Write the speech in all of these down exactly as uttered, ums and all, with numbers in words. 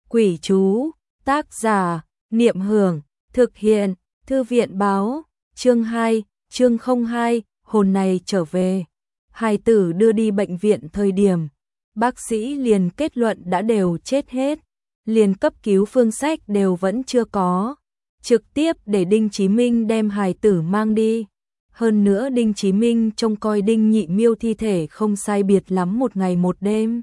Quỷ chú, tác giả, Niệm Hưởng, thực hiện, Thư viện báo, chương hai, chương không hai, hồn này trở về. Hài tử đưa đi bệnh viện thời điểm, bác sĩ liền kết luận đã đều chết hết, liền cấp cứu phương sách đều vẫn chưa có, trực tiếp để Đinh Chí Minh đem hài tử mang đi. Hơn nữa Đinh Chí Minh trông coi Đinh Nhị Miêu thi thể không sai biệt lắm một ngày một đêm.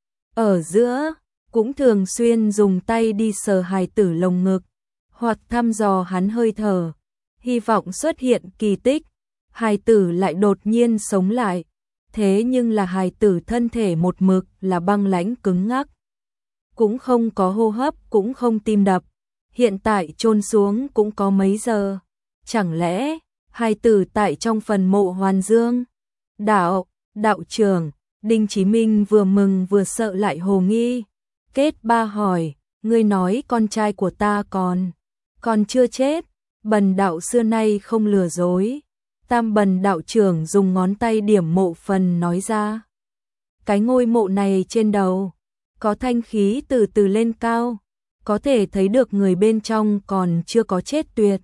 Ở giữa, cũng thường xuyên dùng tay đi sờ hài tử lồng ngực, hoặc thăm dò hắn hơi thở, hy vọng xuất hiện kỳ tích, hài tử lại đột nhiên sống lại. Thế nhưng là hài tử thân thể một mực là băng lãnh cứng ngắc, cũng không có hô hấp, cũng không tim đập, hiện tại chôn xuống cũng có mấy giờ. Chẳng lẽ hài tử tại trong phần mộ Hoàn Dương? Đạo, đạo trưởng, Đinh Chí Minh vừa mừng vừa sợ lại hồ nghi. Kết ba hỏi, ngươi nói con trai của ta còn, còn chưa chết. Bần đạo xưa nay không lừa dối. Tam Bần đạo trưởng dùng ngón tay điểm mộ phần nói ra. Cái ngôi mộ này trên đầu, có thanh khí từ từ lên cao, có thể thấy được người bên trong còn chưa có chết tuyệt.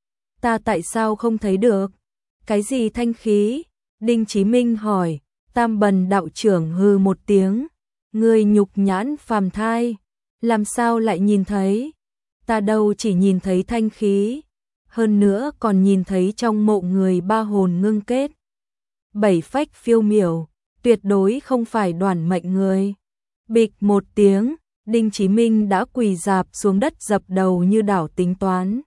Ta tại sao không thấy được? Cái gì thanh khí? Đinh Chí Minh hỏi. Tam Bần đạo trưởng hừ một tiếng. Ngươi nhục nhãn phàm thai, làm sao lại nhìn thấy? Ta đâu chỉ nhìn thấy thanh khí, hơn nữa còn nhìn thấy trong mộ người ba hồn ngưng kết, bảy phách phiêu miểu, tuyệt đối không phải đoản mệnh người. Bịch một tiếng, Đinh Chí Minh đã quỳ rạp xuống đất dập đầu như đảo tính toán.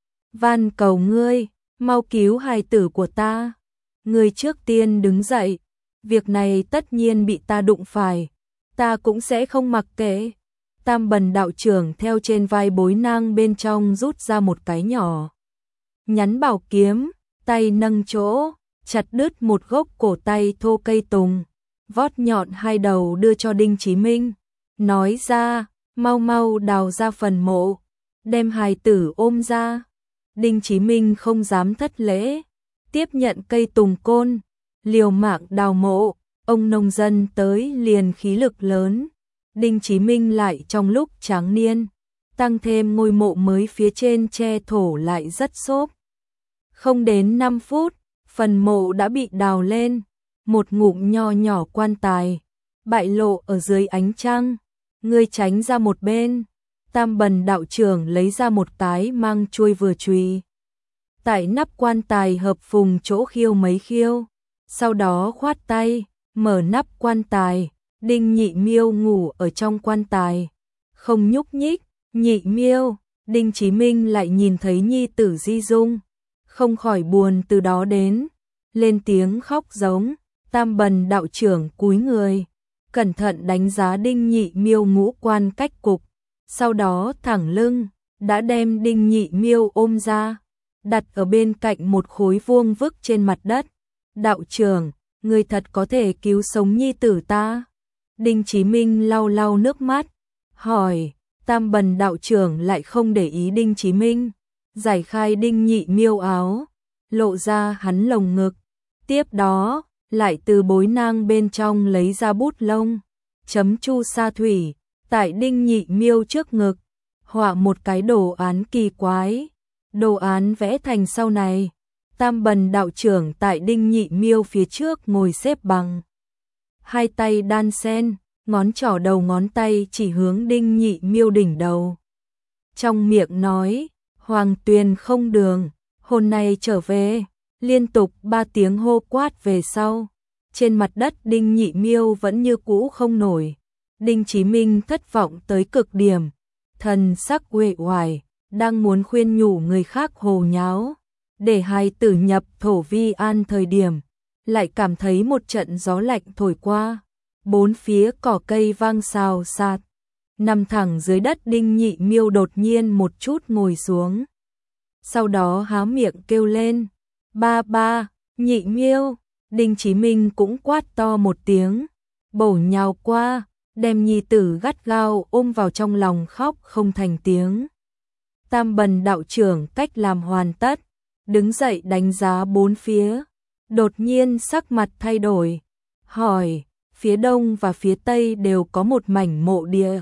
Van cầu ngươi, mau cứu hài tử của ta. Ngươi trước tiên đứng dậy, việc này tất nhiên bị ta đụng phải, ta cũng sẽ không mặc kệ. Tam Bần đạo trưởng theo trên vai bối nang bên trong rút ra một cái nhỏ nhắn bảo kiếm, tay nâng chỗ, chặt đứt một gốc cổ tay thô cây tùng, vót nhọn hai đầu đưa cho Đinh Chí Minh, nói ra, mau mau đào ra phần mộ, đem hài tử ôm ra. Đinh Chí Minh không dám thất lễ, tiếp nhận cây tùng côn, liều mạng đào mộ. Ông nông dân tới liền khí lực lớn, Đinh Chí Minh lại trong lúc tráng niên, tăng thêm ngôi mộ mới phía trên che thổ lại rất xốp. Không đến năm phút, phần mộ đã bị đào lên, một ngụm nho nhỏ quan tài, bại lộ ở dưới ánh trăng. Ngươi tránh ra một bên. Tam Bần đạo trưởng lấy ra một cái mang chuôi vừa chùy, tại nắp quan tài hợp phùng chỗ khiêu mấy khiêu, sau đó khoát tay, mở nắp quan tài. Đinh Nhị Miêu ngủ ở trong quan tài, không nhúc nhích. Nhị Miêu, Đinh Chí Minh lại nhìn thấy nhi tử di dung, không khỏi buồn từ đó đến, lên tiếng khóc giống. Tam Bần đạo trưởng cúi người, cẩn thận đánh giá Đinh Nhị Miêu ngũ quan cách cục, sau đó thẳng lưng, đã đem Đinh Nhị Miêu ôm ra, đặt ở bên cạnh một khối vuông vức trên mặt đất. Đạo trưởng, người thật có thể cứu sống nhi tử ta? Đinh Chí Minh lau lau nước mắt, hỏi. Tam Bần đạo trưởng lại không để ý Đinh Chí Minh, giải khai Đinh Nhị Miêu áo, lộ ra hắn lồng ngực, tiếp đó lại từ bối nang bên trong lấy ra bút lông, chấm chu sa thủy, tại Đinh Nhị Miêu trước ngực, họa một cái đồ án kỳ quái. Đồ án vẽ thành sau này, Tam Bần đạo trưởng tại Đinh Nhị Miêu phía trước ngồi xếp bằng, hai tay đan sen, ngón trỏ đầu ngón tay chỉ hướng Đinh Nhị Miêu đỉnh đầu. Trong miệng nói, Hoàng Tuyền không đường, hồn này trở về. Liên tục ba tiếng hô quát về sau, trên mặt đất Đinh Nhị Miêu vẫn như cũ không nổi. Đinh Chí Minh thất vọng tới cực điểm, thần sắc uể oải, đang muốn khuyên nhủ người khác hồ nháo, để hài tử nhập thổ vi an thời điểm, lại cảm thấy một trận gió lạnh thổi qua, bốn phía cỏ cây vang xào xạc. Nằm thẳng dưới đất Đinh Nhị Miêu đột nhiên một chút ngồi xuống, sau đó há miệng kêu lên, ba ba. Nhị Miêu. Đinh Chí Minh cũng quát to một tiếng, bổ nhào qua, đem nhi tử gắt gao ôm vào trong lòng khóc không thành tiếng. Tam Bần đạo trưởng cách làm hoàn tất, đứng dậy đánh giá bốn phía, đột nhiên sắc mặt thay đổi, hỏi, phía đông và phía tây đều có một mảnh mộ địa,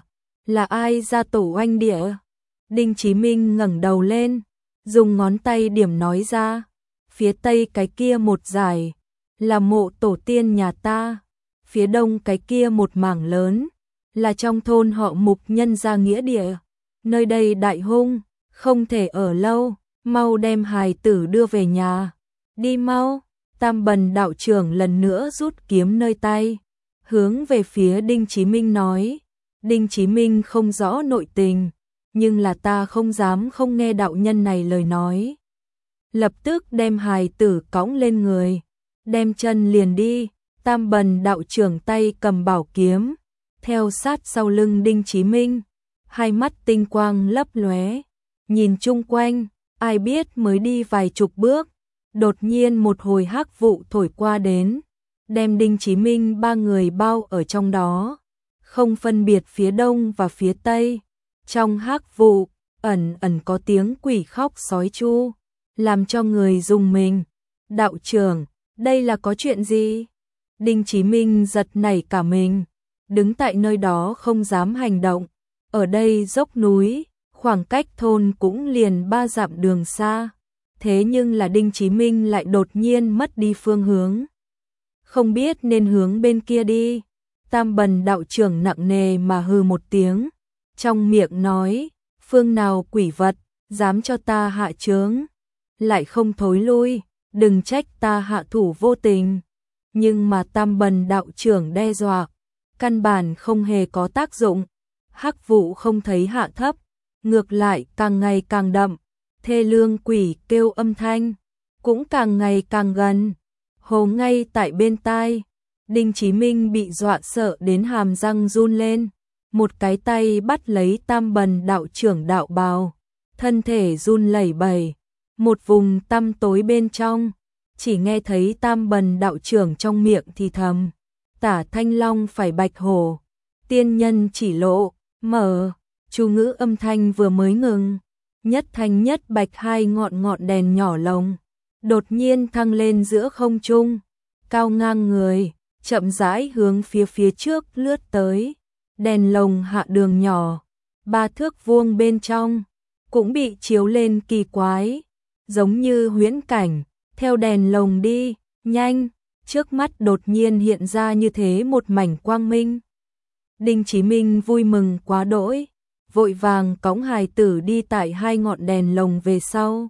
Là ai ra tổ oanh địa? Đinh Chí Minh ngẩng đầu lên, dùng ngón tay điểm nói ra, phía tây cái kia một dải, là mộ tổ tiên nhà ta, phía đông cái kia một mảng lớn, là trong thôn họ Mục nhân gia nghĩa địa, nơi đây đại hung, không thể ở lâu, mau đem hài tử đưa về nhà, đi mau. Tam Bần đạo trưởng lần nữa rút kiếm nơi tay, hướng về phía Đinh Chí Minh nói, Đinh Chí Minh không rõ nội tình, nhưng là ta không dám không nghe đạo nhân này lời nói. Lập tức đem hài tử cõng lên người, đem chân liền đi, Tam Bần đạo trưởng tay cầm bảo kiếm, theo sát sau lưng Đinh Chí Minh, hai mắt tinh quang lấp lóe, nhìn chung quanh, ai biết mới đi vài chục bước, đột nhiên một hồi hắc vụ thổi qua đến, đem Đinh Chí Minh ba người bao ở trong đó, không phân biệt phía đông và phía tây. Trong hắc vụ, ẩn ẩn có tiếng quỷ khóc sói chu, làm cho người rùng mình. Đạo trưởng, đây là có chuyện gì? Đinh Chí Minh giật nảy cả mình, đứng tại nơi đó không dám hành động. Ở đây dốc núi, khoảng cách thôn cũng liền ba dặm đường xa. Thế nhưng là Đinh Chí Minh lại đột nhiên mất đi phương hướng. Không biết nên hướng bên kia đi. Tam Bần đạo trưởng nặng nề mà hừ một tiếng, trong miệng nói, phương nào quỷ vật, dám cho ta hạ chướng, lại không thối lui, đừng trách ta hạ thủ vô tình. Nhưng mà Tam Bần đạo trưởng đe dọa, căn bản không hề có tác dụng, hắc vụ không thấy hạ thấp, ngược lại càng ngày càng đậm, thê lương quỷ kêu âm thanh, cũng càng ngày càng gần, hồ ngay tại bên tai. Đinh Chí Minh bị dọa sợ đến hàm răng run lên, một cái tay bắt lấy Tam Bần đạo trưởng đạo bào, thân thể run lẩy bẩy, một vùng tăm tối bên trong, chỉ nghe thấy Tam Bần đạo trưởng trong miệng thì thầm, tả thanh long phải bạch hổ, tiên nhân chỉ lộ, mở, chú ngữ âm thanh vừa mới ngừng, nhất thanh nhất bạch hai ngọn ngọn đèn nhỏ lồng, đột nhiên thăng lên giữa không trung, cao ngang người, chậm rãi hướng phía phía trước lướt tới, đèn lồng hạ đường nhỏ, ba thước vuông bên trong, cũng bị chiếu lên kỳ quái, giống như huyễn cảnh, theo đèn lồng đi, nhanh, trước mắt đột nhiên hiện ra như thế một mảnh quang minh. Đinh Chí Minh vui mừng quá đỗi, vội vàng cõng hài tử đi tại hai ngọn đèn lồng về sau.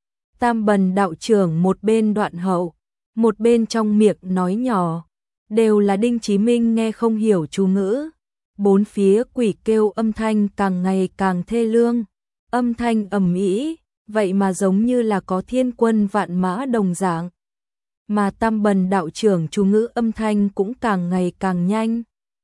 Tam Bần đạo trưởng một bên đoạn hậu, một bên trong miệng nói nhỏ, đều là Đinh Chí Minh nghe không hiểu chú ngữ. Bốn phía quỷ kêu âm thanh càng ngày càng thê lương, âm thanh ầm ĩ, vậy mà giống như là có thiên quân vạn mã đồng dạng. Mà Tam Bần đạo trưởng chú ngữ âm thanh cũng càng ngày càng nhanh.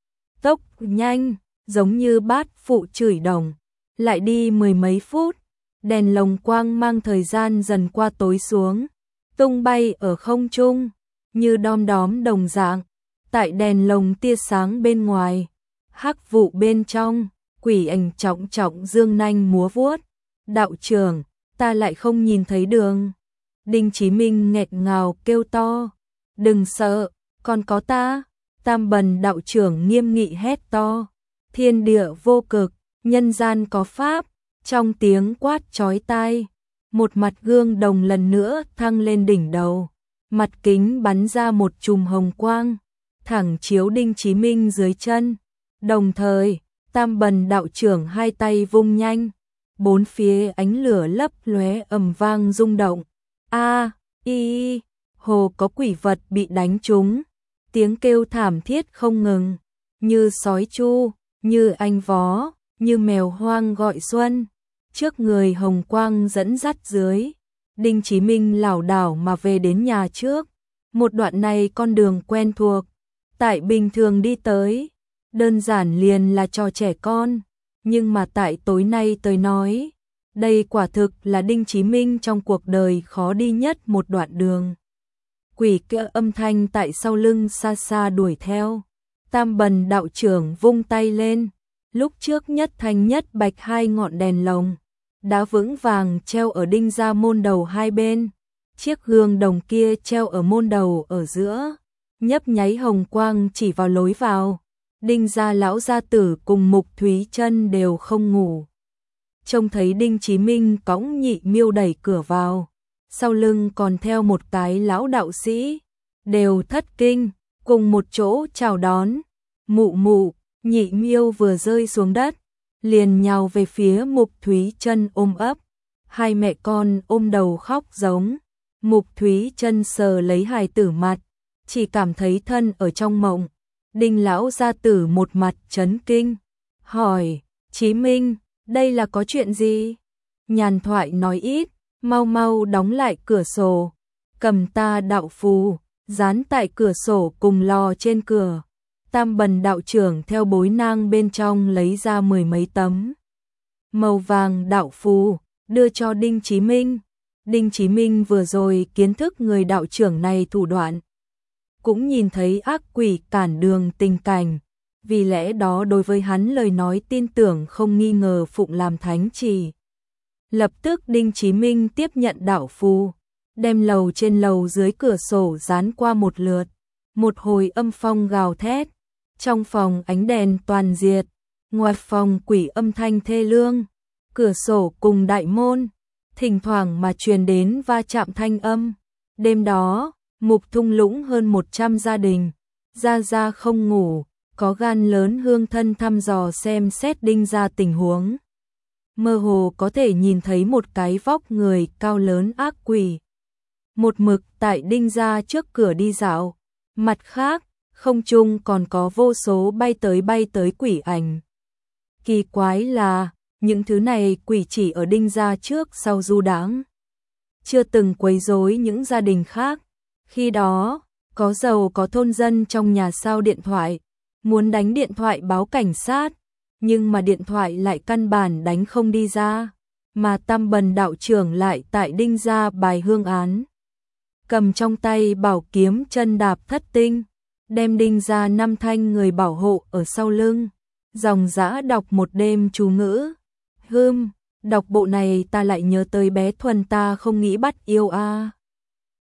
Tốc nhanh, giống như bát phụ chửi đồng. Lại đi mười mấy phút, đèn lồng quang mang thời gian dần qua tối xuống, tung bay ở không trung, như đom đóm đồng dạng. Tại đèn lồng tia sáng bên ngoài, hắc vụ bên trong, quỷ ảnh trọng trọng dương nanh múa vuốt. Đạo trưởng, ta lại không nhìn thấy đường. Đinh Chí Minh nghẹt ngào kêu to, đừng sợ, còn có ta. Tam Bần đạo trưởng nghiêm nghị hét to, thiên địa vô cực, nhân gian có pháp. Trong tiếng quát chói tai, một mặt gương đồng lần nữa thăng lên đỉnh đầu, mặt kính bắn ra một chùm hồng quang, thẳng chiếu Đinh Chí Minh dưới chân. Đồng thời, Tam Bần đạo trưởng hai tay vung nhanh, bốn phía ánh lửa lấp lóe ầm vang rung động. A, y, hồ có quỷ vật bị đánh trúng, tiếng kêu thảm thiết không ngừng, như sói chu, như anh vó, như mèo hoang gọi xuân. Trước người hồng quang dẫn dắt dưới, Đinh Chí Minh lảo đảo mà về đến nhà trước. Một đoạn này con đường quen thuộc, tại bình thường đi tới, đơn giản liền là trò trẻ con, nhưng mà tại tối nay tới nói, đây quả thực là Đinh Chí Minh trong cuộc đời khó đi nhất một đoạn đường. Quỷ kia âm thanh tại sau lưng xa xa đuổi theo, Tam Bần đạo trưởng vung tay lên, lúc trước nhất thanh nhất bạch hai ngọn đèn lồng đã vững vàng treo ở Đinh gia môn đầu hai bên, chiếc gương đồng kia treo ở môn đầu ở giữa, nhấp nháy hồng quang chỉ vào lối vào, Đinh gia lão gia tử cùng Mục Thúy Chân đều không ngủ. Trông thấy Đinh Chí Minh cõng Nhị Miêu đẩy cửa vào, sau lưng còn theo một cái lão đạo sĩ, đều thất kinh, cùng một chỗ chào đón. Mụ mụ, Nhị Miêu vừa rơi xuống đất, liền nhào về phía Mục Thúy Chân ôm ấp. Hai mẹ con ôm đầu khóc giống. Mục Thúy Chân sờ lấy hài tử mặt, chỉ cảm thấy thân ở trong mộng. Đinh lão gia tử một mặt chấn kinh, hỏi, Chí Minh, đây là có chuyện gì? Nhàn thoại nói ít, mau mau đóng lại cửa sổ, cầm ta đạo phù, dán tại cửa sổ cùng lò trên cửa. Tam Bần đạo trưởng theo bối nang bên trong lấy ra mười mấy tấm màu vàng đạo phù, đưa cho Đinh Chí Minh. Đinh Chí Minh vừa rồi kiến thức người đạo trưởng này thủ đoạn, cũng nhìn thấy ác quỷ cản đường tình cảnh, vì lẽ đó đối với hắn lời nói tin tưởng không nghi ngờ phụng làm thánh chỉ. Lập tức Đinh Chí Minh tiếp nhận đạo phù, đem lầu trên lầu dưới cửa sổ dán qua một lượt, một hồi âm phong gào thét, trong phòng ánh đèn toàn diệt, ngoài phòng quỷ âm thanh thê lương, cửa sổ cùng đại môn, thỉnh thoảng mà truyền đến va chạm thanh âm. Đêm đó, Mục thung lũng hơn một trăm gia đình, gia gia không ngủ, có gan lớn hương thân thăm dò xem xét Đinh gia tình huống. Mơ hồ có thể nhìn thấy một cái vóc người cao lớn ác quỷ, một mực tại Đinh gia trước cửa đi dạo. Mặt khác, không trung còn có vô số bay tới bay tới quỷ ảnh. Kỳ quái là, những thứ này quỷ chỉ ở Đinh gia trước sau du đãng, chưa từng quấy rối những gia đình khác. Khi đó, có giàu có thôn dân trong nhà sao điện thoại, muốn đánh điện thoại báo cảnh sát, nhưng mà điện thoại lại căn bản đánh không đi ra, mà Tam Bần đạo trưởng lại tại Đinh gia bài hương án, cầm trong tay bảo kiếm chân đạp thất tinh, đem Đinh gia năm thanh người bảo hộ ở sau lưng, dòng dã đọc một đêm chú ngữ. Hừm, đọc bộ này ta lại nhớ tới bé Thuần ta không nghĩ bắt yêu a. À.